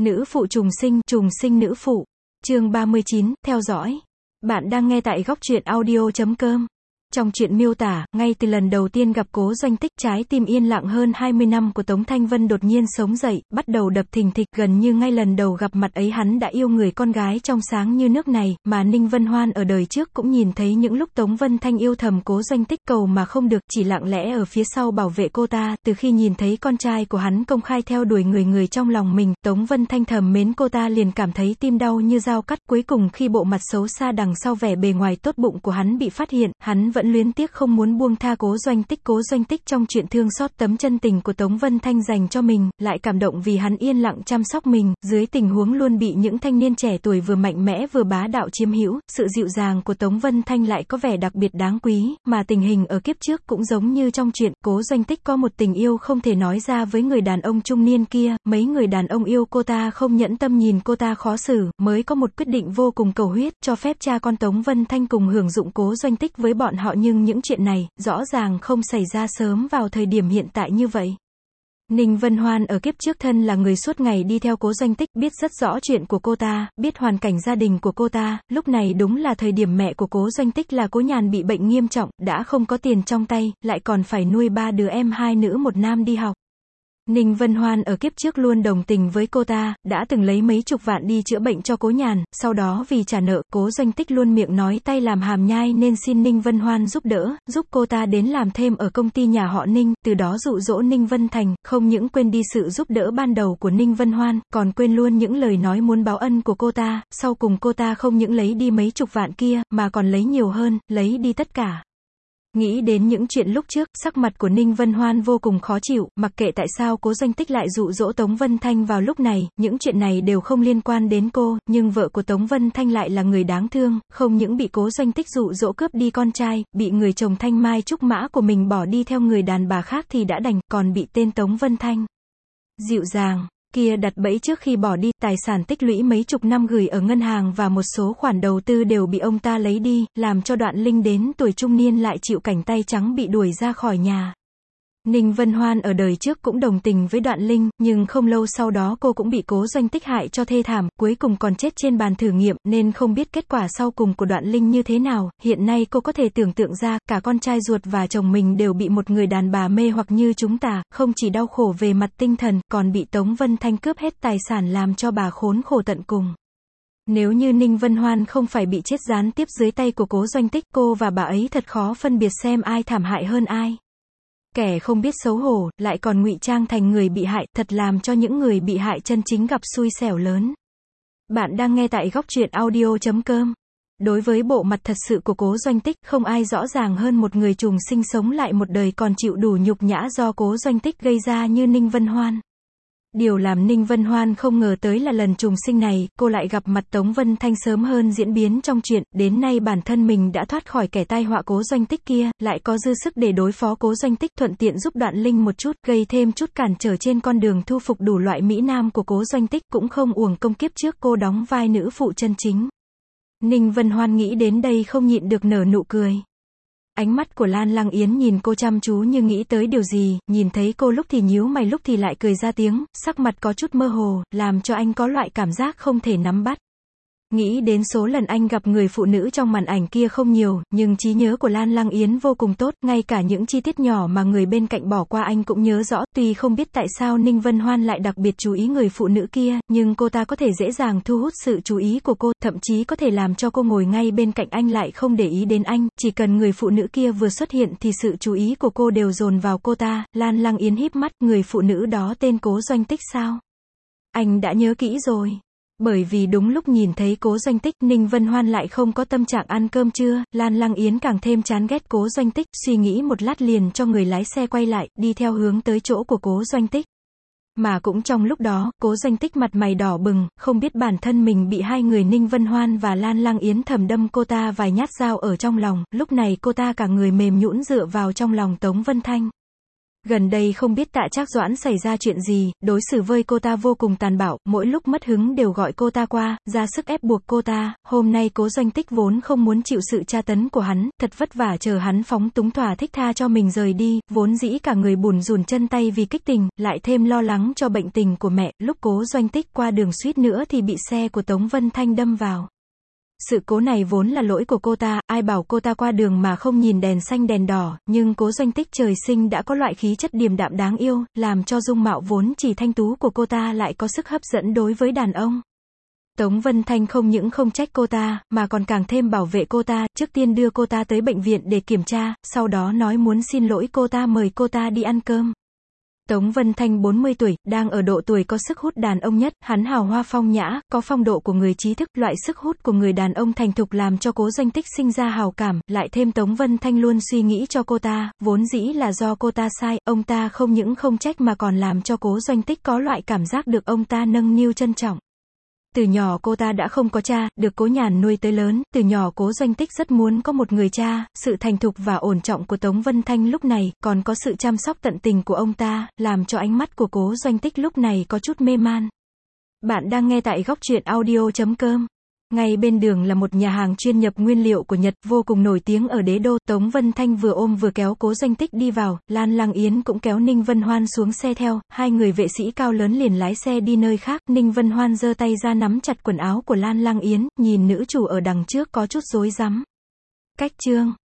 Nữ phụ trùng sinh nữ phụ. Chương 39, theo dõi. Bạn đang nghe tại góc truyện audio.com. Trong truyện miêu tả, ngay từ lần đầu tiên gặp Cố Doanh Tích, trái tim yên lặng hơn 20 năm của Tống Thanh Vân đột nhiên sống dậy, bắt đầu đập thình thịch. Gần như ngay lần đầu gặp mặt ấy hắn đã yêu người con gái trong sáng như nước này, mà Ninh Vân Hoan ở đời trước cũng nhìn thấy những lúc Tống Vân Thanh yêu thầm Cố Doanh Tích, cầu mà không được, chỉ lặng lẽ ở phía sau bảo vệ cô ta. Từ khi nhìn thấy con trai của hắn công khai theo đuổi người trong lòng mình, Tống Vân Thanh thầm mến cô ta liền cảm thấy tim đau như dao cắt. Cuối cùng khi bộ mặt xấu xa đằng sau vẻ bề ngoài tốt bụng của hắn bị phát hiện, hắn vẫn luyến tiếc không muốn buông tha Cố Doanh Tích. Cố Doanh Tích trong chuyện thương xót tấm chân tình của Tống Vân Thanh dành cho mình, lại cảm động vì hắn yên lặng chăm sóc mình, dưới tình huống luôn bị những thanh niên trẻ tuổi vừa mạnh mẽ vừa bá đạo chiếm hữu. Sự dịu dàng của Tống Vân Thanh lại có vẻ đặc biệt đáng quý, mà tình hình ở kiếp trước cũng giống như trong chuyện. Cố Doanh Tích có một tình yêu không thể nói ra với người đàn ông trung niên kia, mấy người đàn ông yêu cô ta không nhẫn tâm nhìn cô ta khó xử, mới có một quyết định vô cùng cầu huyết, cho phép cha con Tống Vân Thanh cùng hưởng dụng Cố Doanh Tích với bọn họ. Nhưng những chuyện này, rõ ràng không xảy ra sớm vào thời điểm hiện tại như vậy. Ninh Vân Hoan ở kiếp trước thân là người suốt ngày đi theo Cố Doanh Tích, biết rất rõ chuyện của cô ta, biết hoàn cảnh gia đình của cô ta. Lúc này đúng là thời điểm mẹ của Cố Doanh Tích là Cố Nhàn bị bệnh nghiêm trọng, đã không có tiền trong tay, lại còn phải nuôi 3 đứa em, 2 nữ 1 nam đi học. Ninh Vân Hoan ở kiếp trước luôn đồng tình với cô ta, đã từng lấy mấy chục vạn đi chữa bệnh cho Cố Nhàn, sau đó vì trả nợ, Cố Doanh Tích luôn miệng nói tay làm hàm nhai nên xin Ninh Vân Hoan giúp đỡ, giúp cô ta đến làm thêm ở công ty nhà họ Ninh, từ đó dụ dỗ Ninh Vân Thành, không những quên đi sự giúp đỡ ban đầu của Ninh Vân Hoan, còn quên luôn những lời nói muốn báo ân của cô ta. Sau cùng cô ta không những lấy đi mấy chục vạn kia, mà còn lấy nhiều hơn, lấy đi tất cả. Nghĩ đến những chuyện lúc trước, sắc mặt của Ninh Vân Hoan vô cùng khó chịu, mặc kệ tại sao Cố Doanh Tích lại dụ dỗ Tống Vân Thanh vào lúc này, những chuyện này đều không liên quan đến cô, nhưng vợ của Tống Vân Thanh lại là người đáng thương, không những bị Cố Doanh Tích dụ dỗ cướp đi con trai, bị người chồng thanh mai trúc mã của mình bỏ đi theo người đàn bà khác thì đã đành, còn bị tên Tống Vân Thanh dịu dàng kia đặt bẫy trước khi bỏ đi. Tài sản tích lũy mấy chục năm gửi ở ngân hàng và một số khoản đầu tư đều bị ông ta lấy đi, làm cho Đoạn Linh đến tuổi trung niên lại chịu cảnh tay trắng bị đuổi ra khỏi nhà. Ninh Vân Hoan ở đời trước cũng đồng tình với Đoạn Linh, nhưng không lâu sau đó cô cũng bị Cố Doanh Tích hại cho thê thảm, cuối cùng còn chết trên bàn thử nghiệm, nên không biết kết quả sau cùng của Đoạn Linh như thế nào. Hiện nay cô có thể tưởng tượng ra, cả con trai ruột và chồng mình đều bị một người đàn bà mê hoặc như chúng ta, không chỉ đau khổ về mặt tinh thần, còn bị Tống Vân Thanh cướp hết tài sản làm cho bà khốn khổ tận cùng. Nếu như Ninh Vân Hoan không phải bị chết gián tiếp dưới tay của Cố Doanh Tích, cô và bà ấy thật khó phân biệt xem ai thảm hại hơn ai. Kẻ không biết xấu hổ, lại còn ngụy trang thành người bị hại, thật làm cho những người bị hại chân chính gặp xui xẻo lớn. Bạn đang nghe tại góc truyện audio.com. Đối với bộ mặt thật sự của Cố Doanh Tích, không ai rõ ràng hơn một người trùng sinh sống lại một đời còn chịu đủ nhục nhã do Cố Doanh Tích gây ra như Ninh Vân Hoan. Điều làm Ninh Vân Hoan không ngờ tới là lần trùng sinh này, cô lại gặp mặt Tống Vân Thanh sớm hơn diễn biến trong chuyện, đến nay bản thân mình đã thoát khỏi kẻ tai họa Cố Doanh Tích kia, lại có dư sức để đối phó Cố Doanh Tích, thuận tiện giúp Đoạn Linh một chút, gây thêm chút cản trở trên con đường thu phục đủ loại mỹ nam của Cố Doanh Tích, cũng không uổng công kiếp trước cô đóng vai nữ phụ chân chính. Ninh Vân Hoan nghĩ đến đây không nhịn được nở nụ cười. Ánh mắt của Lan Lăng Yến nhìn cô chăm chú như nghĩ tới điều gì, nhìn thấy cô lúc thì nhíu mày lúc thì lại cười ra tiếng, sắc mặt có chút mơ hồ, làm cho anh có loại cảm giác không thể nắm bắt. Nghĩ đến số lần anh gặp người phụ nữ trong màn ảnh kia không nhiều, nhưng trí nhớ của Lan Lăng Yến vô cùng tốt, ngay cả những chi tiết nhỏ mà người bên cạnh bỏ qua anh cũng nhớ rõ. Tuy không biết tại sao Ninh Vân Hoan lại đặc biệt chú ý người phụ nữ kia, nhưng cô ta có thể dễ dàng thu hút sự chú ý của cô, thậm chí có thể làm cho cô ngồi ngay bên cạnh anh lại không để ý đến anh, chỉ cần người phụ nữ kia vừa xuất hiện thì sự chú ý của cô đều dồn vào cô ta. Lan Lăng Yến híp mắt, người phụ nữ đó tên Cố Doanh Tích sao? Anh đã nhớ kỹ rồi. Bởi vì đúng lúc nhìn thấy Cố Doanh Tích, Ninh Vân Hoan lại không có tâm trạng ăn cơm trưa, Lan Lăng Yến càng thêm chán ghét Cố Doanh Tích, suy nghĩ một lát liền cho người lái xe quay lại, đi theo hướng tới chỗ của Cố Doanh Tích. Mà cũng trong lúc đó, Cố Doanh Tích mặt mày đỏ bừng, không biết bản thân mình bị hai người Ninh Vân Hoan và Lan Lăng Yến thầm đâm cô ta vài nhát dao ở trong lòng, lúc này cô ta cả người mềm nhũn dựa vào trong lòng Tống Vân Thanh. Gần đây không biết Tạ Trác Doãn xảy ra chuyện gì, đối xử với cô ta vô cùng tàn bạo, mỗi lúc mất hứng đều gọi cô ta qua, ra sức ép buộc cô ta. Hôm nay Cố Doanh Tích vốn không muốn chịu sự tra tấn của hắn, thật vất vả chờ hắn phóng túng thỏa thích tha cho mình rời đi, vốn dĩ cả người bủn rủn chân tay vì kích tình, lại thêm lo lắng cho bệnh tình của mẹ, lúc Cố Doanh Tích qua đường suýt nữa thì bị xe của Tống Vân Thanh đâm vào. Sự cố này vốn là lỗi của cô ta, ai bảo cô ta qua đường mà không nhìn đèn xanh đèn đỏ, nhưng Cố Doanh Tích trời sinh đã có loại khí chất điềm đạm đáng yêu, làm cho dung mạo vốn chỉ thanh tú của cô ta lại có sức hấp dẫn đối với đàn ông. Tống Vân Thanh không những không trách cô ta, mà còn càng thêm bảo vệ cô ta, trước tiên đưa cô ta tới bệnh viện để kiểm tra, sau đó nói muốn xin lỗi cô ta, mời cô ta đi ăn cơm. Tống Vân Thanh 40 tuổi, đang ở độ tuổi có sức hút đàn ông nhất, hắn hào hoa phong nhã, có phong độ của người trí thức, loại sức hút của người đàn ông thành thục làm cho Cố Doanh Tích sinh ra hào cảm, lại thêm Tống Vân Thanh luôn suy nghĩ cho cô ta, vốn dĩ là do cô ta sai, ông ta không những không trách mà còn làm cho Cố Doanh Tích có loại cảm giác được ông ta nâng niu trân trọng. Từ nhỏ cô ta đã không có cha, được Cố Nhàn nuôi tới lớn, từ nhỏ Cố Doanh Tích rất muốn có một người cha, sự thành thục và ổn trọng của Tống Vân Thanh lúc này, còn có sự chăm sóc tận tình của ông ta, làm cho ánh mắt của Cố Doanh Tích lúc này có chút mê man. Bạn đang nghe tại góc truyện audio.com. Ngay bên đường là một nhà hàng chuyên nhập nguyên liệu của Nhật, vô cùng nổi tiếng ở đế đô. Tống Vân Thanh vừa ôm vừa kéo Cố Doanh Tích đi vào, Lan Lăng Yến cũng kéo Ninh Vân Hoan xuống xe theo, hai người vệ sĩ cao lớn liền lái xe đi nơi khác. Ninh Vân Hoan giơ tay ra nắm chặt quần áo của Lan Lăng Yến, nhìn nữ chủ ở đằng trước có chút rối rắm. Cách chương